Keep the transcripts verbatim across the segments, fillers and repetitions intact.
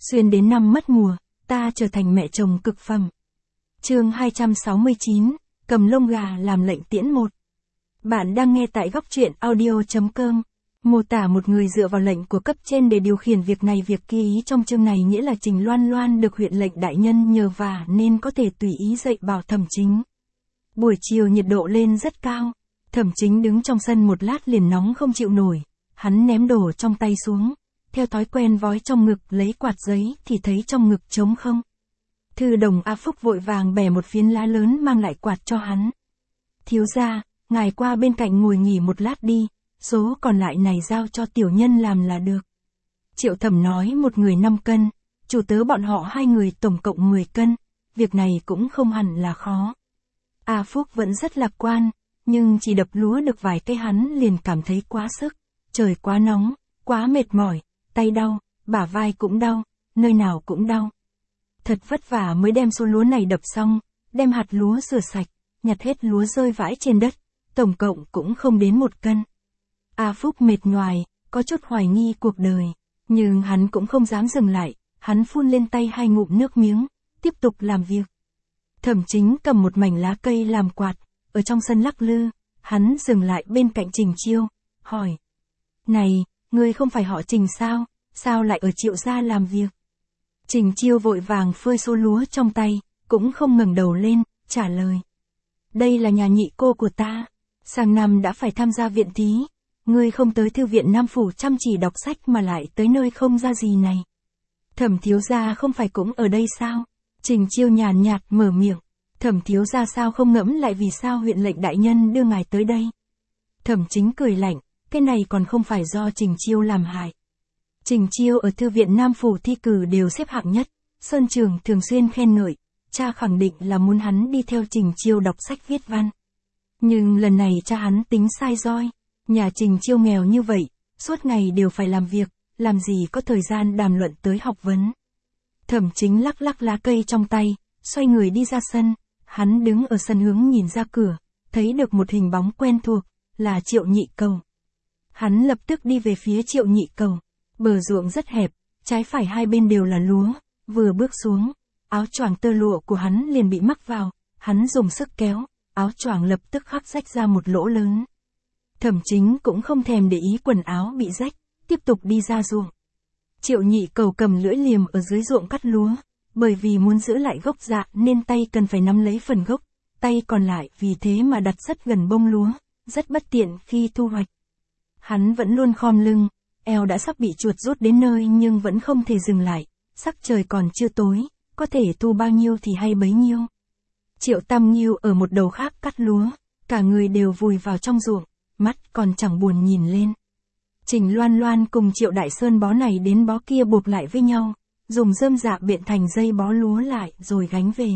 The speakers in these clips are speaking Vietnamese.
Xuyên đến năm mất mùa, ta trở thành mẹ chồng cực phẩm. Chương hai trăm sáu mươi chín, cầm lông gà làm lệnh tiễn một. Bạn đang nghe tại góc truyện audio chấm com. Mô tả một người dựa vào lệnh của cấp trên để điều khiển việc này việc kia. Ý trong chương này nghĩa là Trình Loan Loan được huyện lệnh đại nhân nhờ vả nên có thể tùy ý dạy bảo Thẩm Chính. Buổi chiều nhiệt độ lên rất cao. Thẩm Chính đứng trong sân một lát liền nóng không chịu nổi. Hắn ném đồ trong tay xuống. Theo thói quen vói trong ngực lấy quạt giấy thì thấy trong ngực trống không. Thư đồng A Phúc vội vàng bẻ một phiến lá lớn mang lại quạt cho hắn. Thiếu gia, ngài qua bên cạnh ngồi nghỉ một lát đi, số còn lại này giao cho tiểu nhân làm là được. Triệu Thẩm nói một người năm cân, chủ tớ bọn họ hai người tổng cộng mười cân, việc này cũng không hẳn là khó. A Phúc vẫn rất lạc quan, nhưng chỉ đập lúa được vài cây hắn liền cảm thấy quá sức, trời quá nóng, quá mệt mỏi, tay đau, bả vai cũng đau, nơi nào cũng đau. Thật vất vả mới đem số lúa này đập xong, đem hạt lúa rửa sạch, nhặt hết lúa rơi vãi trên đất, tổng cộng cũng không đến một cân. A Phúc mệt nhoài, có chút hoài nghi cuộc đời, nhưng hắn cũng không dám dừng lại, hắn phun lên tay hai ngụm nước miếng, tiếp tục làm việc. Thẩm Chính cầm một mảnh lá cây làm quạt, ở trong sân lắc lư, hắn dừng lại bên cạnh Trình Chiêu, hỏi. Này, ngươi không phải họ Trình sao, sao lại ở Triệu gia làm việc? Trình Chiêu vội vàng phơi số lúa trong tay, cũng không ngẩng đầu lên, trả lời. Đây là nhà nhị cô của ta, sang năm đã phải tham gia viện thí, ngươi không tới thư viện Nam Phủ chăm chỉ đọc sách mà lại tới nơi không ra gì này. Thẩm thiếu gia không phải cũng ở đây sao? Trình Chiêu nhàn nhạt mở miệng, Thẩm thiếu gia sao không ngẫm lại vì sao huyện lệnh đại nhân đưa ngài tới đây? Thẩm Chính cười lạnh, cái này còn không phải do Trình Chiêu làm hại. Trình Chiêu ở thư viện Nam Phủ thi cử đều xếp hạng nhất, Sơn Trường thường xuyên khen ngợi, cha khẳng định là muốn hắn đi theo Trình Chiêu đọc sách viết văn. Nhưng lần này cha hắn tính sai roi, nhà Trình Chiêu nghèo như vậy, suốt ngày đều phải làm việc, làm gì có thời gian đàm luận tới học vấn. Thẩm Chính lắc lắc lá cây trong tay, xoay người đi ra sân, hắn đứng ở sân hướng nhìn ra cửa, thấy được một hình bóng quen thuộc, là Triệu Nhị Cầu. Hắn lập tức đi về phía Triệu Nhị Cầu. Bờ ruộng rất hẹp, trái phải hai bên đều là lúa, vừa bước xuống, áo choàng tơ lụa của hắn liền bị mắc vào, hắn dùng sức kéo, áo choàng lập tức khắc rách ra một lỗ lớn. Thẩm Chính cũng không thèm để ý quần áo bị rách, tiếp tục đi ra ruộng. Triệu Nhị Cầu cầm lưỡi liềm ở dưới ruộng cắt lúa, bởi vì muốn giữ lại gốc dạ nên tay cần phải nắm lấy phần gốc, tay còn lại vì thế mà đặt rất gần bông lúa, rất bất tiện khi thu hoạch. Hắn vẫn luôn khom lưng. Eo đã sắp bị chuột rút đến nơi nhưng vẫn không thể dừng lại, sắc trời còn chưa tối, có thể thu bao nhiêu thì hay bấy nhiêu. Triệu Tam Nghiêu ở một đầu khác cắt lúa, cả người đều vùi vào trong ruộng, mắt còn chẳng buồn nhìn lên. Trình Loan Loan cùng Triệu Đại Sơn bó này đến bó kia buộc lại với nhau, dùng rơm dạ biện thành dây bó lúa lại rồi gánh về.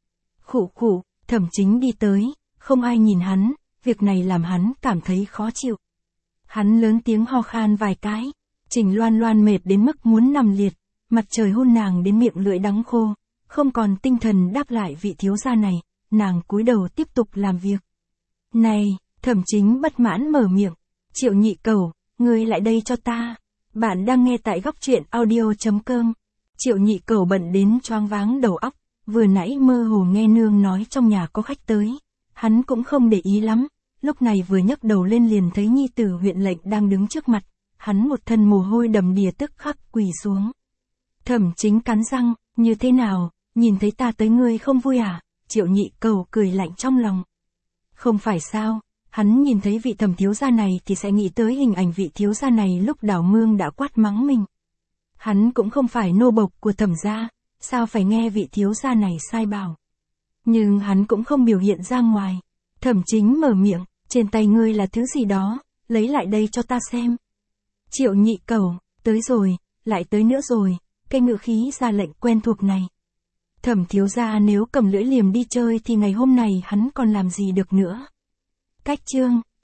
Khụ khụ, Thẩm Chính đi tới, không ai nhìn hắn, việc này làm hắn cảm thấy khó chịu. Hắn lớn tiếng ho khan vài cái, Trình Loan Loan mệt đến mức muốn nằm liệt, mặt trời hôn nàng đến miệng lưỡi đắng khô, không còn tinh thần đáp lại vị thiếu gia này, nàng cúi đầu tiếp tục làm việc. Này, Thẩm Chính bất mãn mở miệng, Triệu Nhị Cầu, ngươi lại đây cho ta, bạn đang nghe tại góc truyện audio chấm com. Triệu Nhị Cầu bận đến choáng váng đầu óc, vừa nãy mơ hồ nghe nương nói trong nhà có khách tới, hắn cũng không để ý lắm. Lúc này vừa nhấc đầu lên liền thấy nhi tử huyện lệnh đang đứng trước mặt, hắn một thân mồ hôi đầm đìa tức khắc quỳ xuống. Thẩm Chính cắn răng, như thế nào, nhìn thấy ta tới ngươi không vui à? Triệu Nhị Cầu cười lạnh trong lòng. Không phải sao, hắn nhìn thấy vị Thẩm thiếu gia này thì sẽ nghĩ tới hình ảnh vị thiếu gia này lúc Đào Mương đã quát mắng mình. Hắn cũng không phải nô bộc của Thẩm gia, sao phải nghe vị thiếu gia này sai bảo. Nhưng hắn cũng không biểu hiện ra ngoài. Thẩm Chính mở miệng. Trên tay ngươi là thứ gì đó, lấy lại đây cho ta xem. Triệu Nhị Cầu, tới rồi, lại tới nữa rồi, cái ngữ khí ra lệnh quen thuộc này. Thẩm thiếu gia nếu cầm lưỡi liềm đi chơi thì ngày hôm này hắn còn làm gì được nữa. Cách chương.